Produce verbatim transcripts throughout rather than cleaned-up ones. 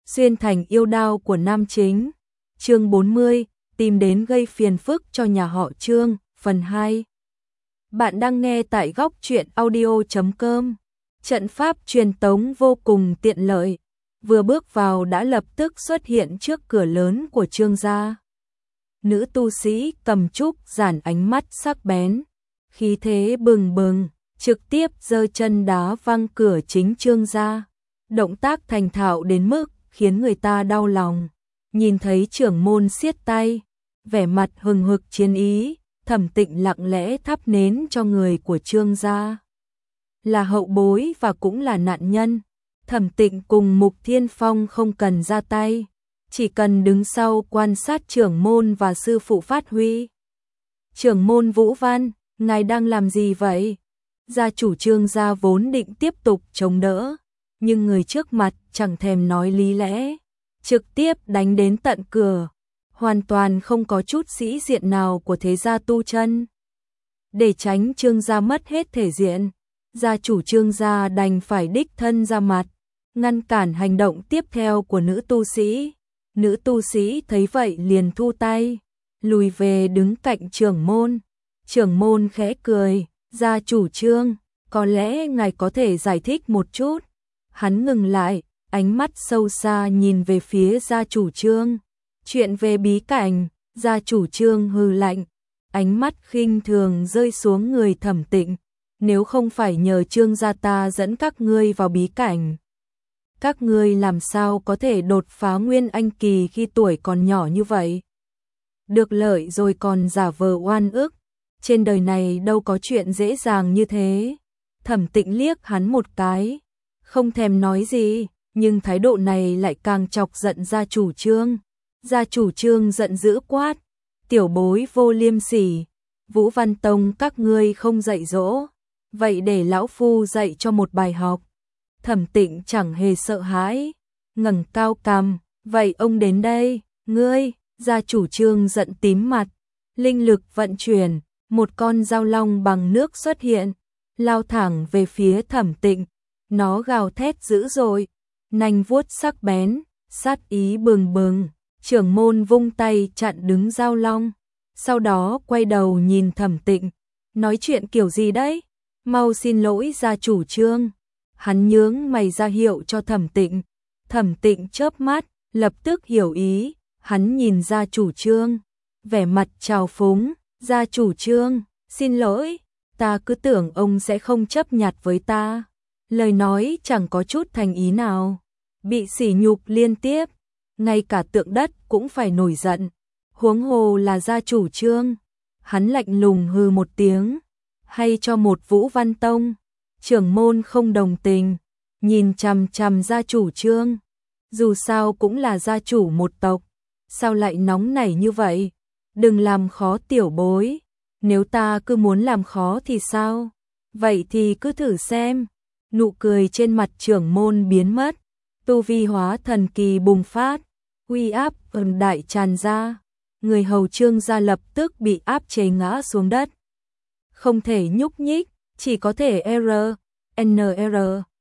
xuyên thành yêu đao của nam chính. Chương bốn mươi, tìm đến gây phiền phức cho nhà họ Trương, phần hai. Bạn đang nghe tại góc truyện audio chấm com. Trận pháp truyền tống vô cùng tiện lợi, vừa bước vào đã lập tức xuất hiện trước cửa lớn của Trương gia. Nữ tu sĩ cầm trúc giản ánh mắt sắc bén, khí thế bừng bừng, trực tiếp giơ chân đá văng cửa chính Trương gia. Động tác thành thạo đến mức khiến người ta đau lòng. Nhìn thấy trưởng môn siết tay, vẻ mặt hừng hực chiến ý, Thẩm Tịnh lặng lẽ thắp nến cho người của Trương gia. Là hậu bối và cũng là nạn nhân, Thẩm Tịnh cùng Mục Thiên Phong không cần ra tay, chỉ cần đứng sau quan sát trưởng môn và sư phụ phát huy. Trưởng môn Vũ Văn, ngài đang làm gì vậy? Gia chủ Trương gia vốn định tiếp tục chống đỡ, nhưng người trước mặt chẳng thèm nói lý lẽ, trực tiếp đánh đến tận cửa, hoàn toàn không có chút sĩ diện nào của thế gia tu chân. Để tránh Trương gia mất hết thể diện, gia chủ Trương gia đành phải đích thân ra mặt, ngăn cản hành động tiếp theo của nữ tu sĩ. Nữ tu sĩ thấy vậy liền thu tay, lùi về đứng cạnh trưởng môn. Trưởng môn khẽ cười, gia chủ Trương, có lẽ ngài có thể giải thích một chút. Hắn ngừng lại, ánh mắt sâu xa nhìn về phía gia chủ Trương. Chuyện về bí cảnh, gia chủ Trương hừ lạnh, ánh mắt khinh thường rơi xuống người Thẩm Tịnh. Nếu không phải nhờ Trương gia ta dẫn các ngươi vào bí cảnh, các ngươi làm sao có thể đột phá nguyên anh kỳ khi tuổi còn nhỏ như vậy? Được lợi rồi còn giả vờ oan ức, trên đời này đâu có chuyện dễ dàng như thế. Thẩm Tịnh liếc hắn một cái, không thèm nói gì, nhưng thái độ này lại càng chọc giận gia chủ Trương. Gia chủ Trương giận dữ quát, tiểu bối vô liêm sỉ, Vũ Văn Tông các ngươi không dạy dỗ, vậy để lão phu dạy cho một bài học. Thẩm Tịnh chẳng hề sợ hãi, ngẩng cao cằm, vậy ông đến đây, ngươi. Gia chủ Trương giận tím mặt, linh lực vận chuyển, một con dao long bằng nước xuất hiện, lao thẳng về phía Thẩm Tịnh. Nó gào thét dữ dội, nanh vuốt sắc bén, sát ý bừng bừng. Trưởng môn vung tay chặn đứng dao long, sau đó quay đầu nhìn Thẩm Tịnh, nói chuyện kiểu gì đấy? Mau xin lỗi gia chủ Trương. Hắn nhướng mày ra hiệu cho Thẩm Tịnh. Thẩm Tịnh chớp mắt, lập tức hiểu ý, hắn nhìn gia chủ Trương, vẻ mặt trào phúng, gia chủ Trương, xin lỗi, ta cứ tưởng ông sẽ không chấp nhặt với ta. Lời nói chẳng có chút thành ý nào, bị sỉ nhục liên tiếp, ngay cả tượng đất cũng phải nổi giận, huống hồ là gia chủ Trương. Hắn lạnh lùng hừ một tiếng, hay cho một Vũ Văn Tông. Trưởng môn không đồng tình, nhìn chằm chằm gia chủ Trương, dù sao cũng là gia chủ một tộc, sao lại nóng nảy như vậy? Đừng làm khó tiểu bối, nếu ta cứ muốn làm khó thì sao? Vậy thì cứ thử xem. Nụ cười trên mặt trưởng môn biến mất, tu vi hóa thần kỳ bùng phát, uy áp ầm đại tràn ra, người hầu Trương gia lập tức bị áp chế ngã xuống đất, không thể nhúc nhích, chỉ có thể R, N R.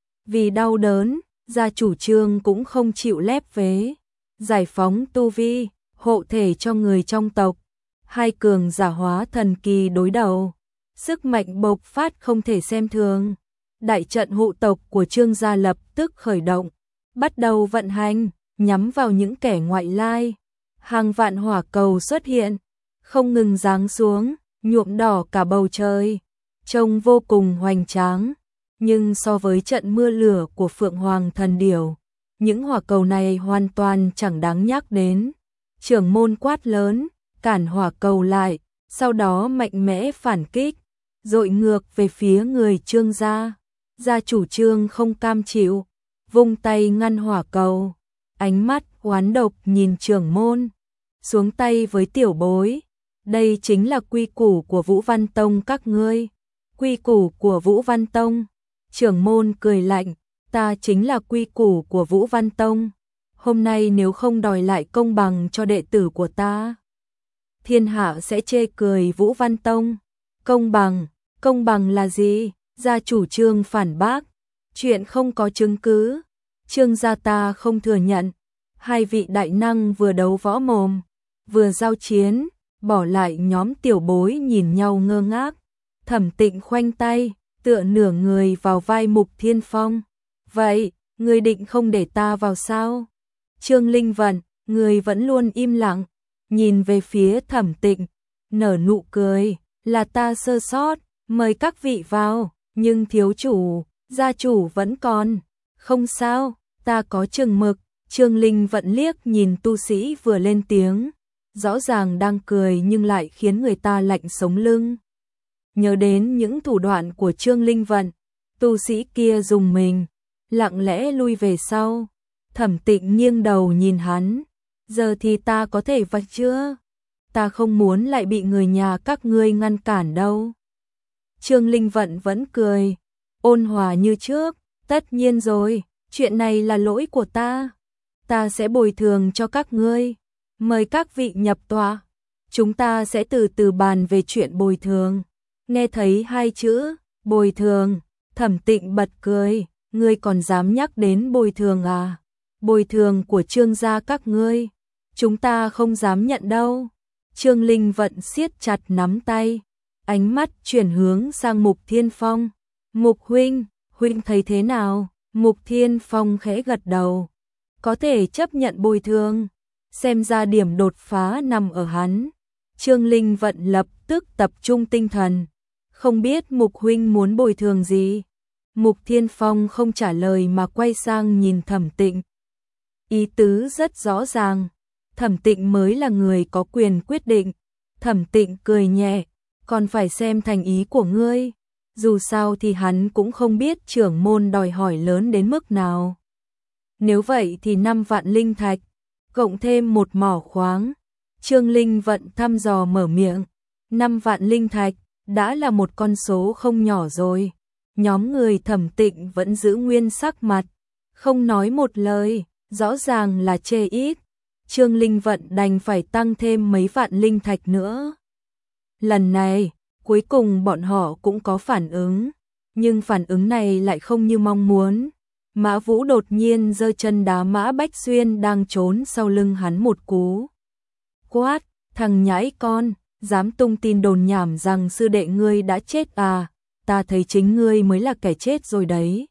Vì đau đớn, gia chủ Trương cũng không chịu lép vế, giải phóng tu vi, hộ thể cho người trong tộc. Hai cường giả hóa thần kỳ đối đầu, sức mạnh bộc phát không thể xem thường. Đại trận hộ tộc của Trương gia lập tức khởi động, bắt đầu vận hành, nhắm vào những kẻ ngoại lai. Hàng vạn hỏa cầu xuất hiện, không ngừng giáng xuống, nhuộm đỏ cả bầu trời, trông vô cùng hoành tráng. Nhưng so với trận mưa lửa của Phượng Hoàng Thần Điểu, những hỏa cầu này hoàn toàn chẳng đáng nhắc đến. Trưởng môn quát lớn, cản hỏa cầu lại, sau đó mạnh mẽ phản kích, dội ngược về phía người Trương gia. Gia chủ Trương không cam chịu, vung tay ngăn hỏa cầu, ánh mắt oán độc nhìn trưởng môn, xuống tay với tiểu bối. Đây chính là quy củ của Vũ Văn Tông các ngươi. Quy củ của Vũ Văn Tông. Trưởng môn cười lạnh, ta chính là quy củ của Vũ Văn Tông. Hôm nay nếu không đòi lại công bằng cho đệ tử của ta, thiên hạ sẽ chê cười Vũ Văn Tông. Công bằng, công bằng là gì? Gia chủ Trương phản bác, chuyện không có chứng cứ, Trương gia ta không thừa nhận, Hai vị đại năng vừa đấu võ mồm, vừa giao chiến, bỏ lại nhóm tiểu bối nhìn nhau ngơ ngác. Thẩm Tịnh khoanh tay, tựa nửa người vào vai Mục Thiên Phong. Vậy, ngươi định không để ta vào sao? Trương Linh Vận, người vẫn luôn im lặng, nhìn về phía Thẩm Tịnh, nở nụ cười, là ta sơ sót, mời các vị vào, nhưng thiếu chủ, gia chủ vẫn còn. Không sao, ta có chừng mực. Trương Linh Vận liếc nhìn tu sĩ vừa lên tiếng, rõ ràng đang cười nhưng lại khiến người ta lạnh sống lưng. Nhớ đến những thủ đoạn của Trương Linh Vận, tu sĩ kia dùng mình, lặng lẽ lui về sau. Thẩm Tịnh nghiêng đầu nhìn hắn, giờ thì ta có thể vạch chưa? Ta không muốn lại bị người nhà các ngươi ngăn cản đâu. Trương Linh Vận vẫn cười, ôn hòa như trước, tất nhiên rồi, chuyện này là lỗi của ta. Ta sẽ bồi thường cho các ngươi, mời các vị nhập tọa, chúng ta sẽ từ từ bàn về chuyện bồi thường. Nghe thấy hai chữ, bồi thường, Thẩm Tịnh bật cười, ngươi còn dám nhắc đến bồi thường à? Bồi thường của Trương gia các ngươi, chúng ta không dám nhận đâu. Trương Linh Vận siết chặt nắm tay, ánh mắt chuyển hướng sang Mục Thiên Phong. Mục huynh, huynh thấy thế nào? Mục Thiên Phong khẽ gật đầu, có thể chấp nhận bồi thường, xem ra điểm đột phá nằm ở hắn. Trương Linh Vận lập tức tập trung tinh thần, không biết Mục huynh muốn bồi thường gì. Mục Thiên Phong không trả lời mà quay sang nhìn Thẩm Tịnh. Ý tứ rất rõ ràng, Thẩm Tịnh mới là người có quyền quyết định. Thẩm Tịnh cười nhẹ, còn phải xem thành ý của ngươi. Dù sao thì hắn cũng không biết trưởng môn đòi hỏi lớn đến mức nào. Nếu vậy thì năm vạn linh thạch, cộng thêm một mỏ khoáng. Trương Linh Vận thăm dò mở miệng, năm vạn linh thạch đã là một con số không nhỏ rồi. Nhóm người Thẩm Tịnh vẫn giữ nguyên sắc mặt, không nói một lời, rõ ràng là chê ít. Trương Linh Vận đành phải tăng thêm mấy vạn linh thạch nữa. Lần này, cuối cùng bọn họ cũng có phản ứng, nhưng phản ứng này lại không như mong muốn. Mã Vũ đột nhiên giơ chân đá Mã Bách Xuyên đang trốn sau lưng hắn một cú. Quát, thằng nhãi con, dám tung tin đồn nhảm rằng sư đệ ngươi đã chết à, ta thấy chính ngươi mới là kẻ chết rồi đấy.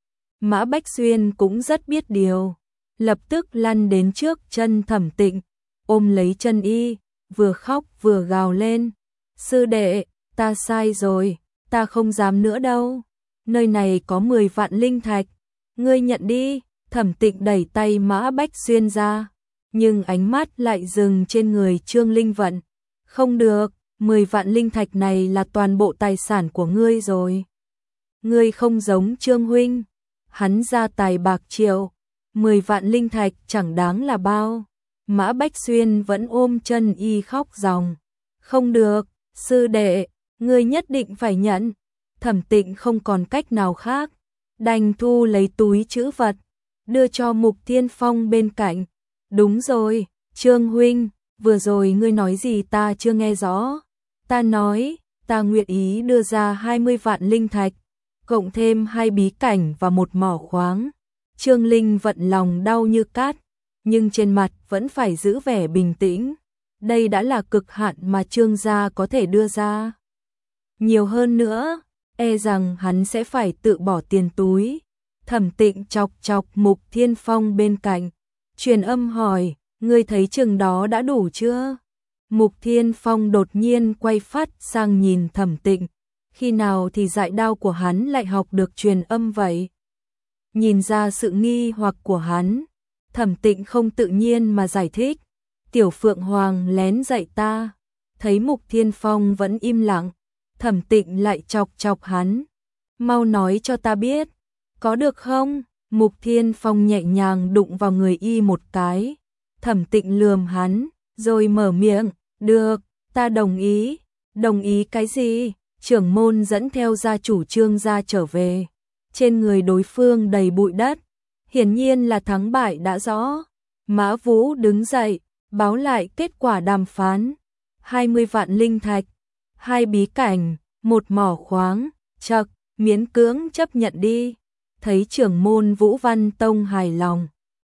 Mã Bách Xuyên cũng rất biết điều, lập tức lăn đến trước chân Thẩm Tịnh, ôm lấy chân y, vừa khóc vừa gào lên. Sư đệ, ta sai rồi, ta không dám nữa đâu. Nơi này có mười vạn linh thạch, ngươi nhận đi. Thẩm Tịnh đẩy tay Mã Bách Xuyên ra, nhưng ánh mắt lại dừng trên người Trương Linh Vận. Không được, mười vạn linh thạch này là toàn bộ tài sản của ngươi rồi. Ngươi không giống Trương huynh, hắn ra tài bạc triệu, mười vạn linh thạch chẳng đáng là bao. Mã Bách Xuyên vẫn ôm chân y khóc ròng. Không được, sư đệ, ngươi nhất định phải nhận. Thẩm Tịnh không còn cách nào khác, đành thu lấy túi trữ vật, đưa cho Mục Thiên Phong bên cạnh. Đúng rồi, Trương huynh, vừa rồi ngươi nói gì ta chưa nghe rõ. Ta nói, ta nguyện ý đưa ra hai mươi vạn linh thạch, cộng thêm hai bí cảnh và một mỏ khoáng. Trương Linh Vận lòng đau như cát, nhưng trên mặt vẫn phải giữ vẻ bình tĩnh. Đây đã là cực hạn mà Trương gia có thể đưa ra. Nhiều hơn nữa, e rằng hắn sẽ phải tự bỏ tiền túi. Thẩm Tịnh chọc chọc Mục Thiên Phong bên cạnh, truyền âm hỏi, ngươi thấy chừng đó đã đủ chưa? Mục Thiên Phong đột nhiên quay phát sang nhìn Thẩm Tịnh, khi nào thì dại đao của hắn lại học được truyền âm vậy? Nhìn ra sự nghi hoặc của hắn, Thẩm Tịnh không tự nhiên mà giải thích, Tiểu Phượng Hoàng lén dạy ta. Thấy Mục Thiên Phong vẫn im lặng, Thẩm Tịnh lại chọc chọc hắn, mau nói cho ta biết, có được không? Mục Thiên Phong nhẹ nhàng đụng vào người y một cái. Thẩm Tịnh lườm hắn, rồi mở miệng, được, ta đồng ý. Đồng ý cái gì? Trưởng môn dẫn theo gia chủ Trương gia trở về. Trên người đối phương đầy bụi đất, hiển nhiên là thắng bại đã rõ. Mã Vũ đứng dậy, báo lại kết quả đàm phán. hai mươi vạn linh thạch, hai bí cảnh, một mỏ khoáng, chậc, miễn cưỡng chấp nhận đi. Thấy trưởng môn Vũ Văn Tông hài lòng,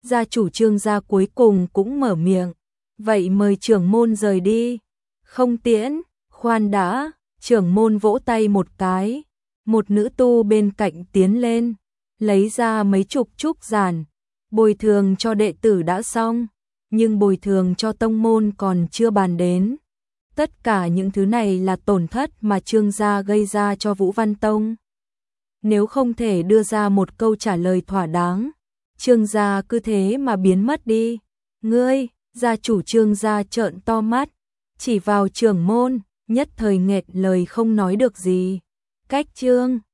Gia chủ Trương gia cuối cùng cũng mở miệng, vậy mời trưởng môn rời đi. Không tiễn, khoan đã, trưởng môn vỗ tay một cái, một nữ tu bên cạnh tiến lên, lấy ra mấy chục trúc giản, bồi thường cho đệ tử đã xong, nhưng bồi thường cho tông môn còn chưa bàn đến. Tất cả những thứ này là tổn thất mà Trương gia gây ra cho Vũ Văn Tông. Nếu không thể đưa ra một câu trả lời thỏa đáng, Trương gia cứ thế mà biến mất đi. Ngươi, gia chủ Trương gia trợn to mắt, chỉ vào trưởng môn, nhất thời nghẹt lời không nói được gì. Cách Trương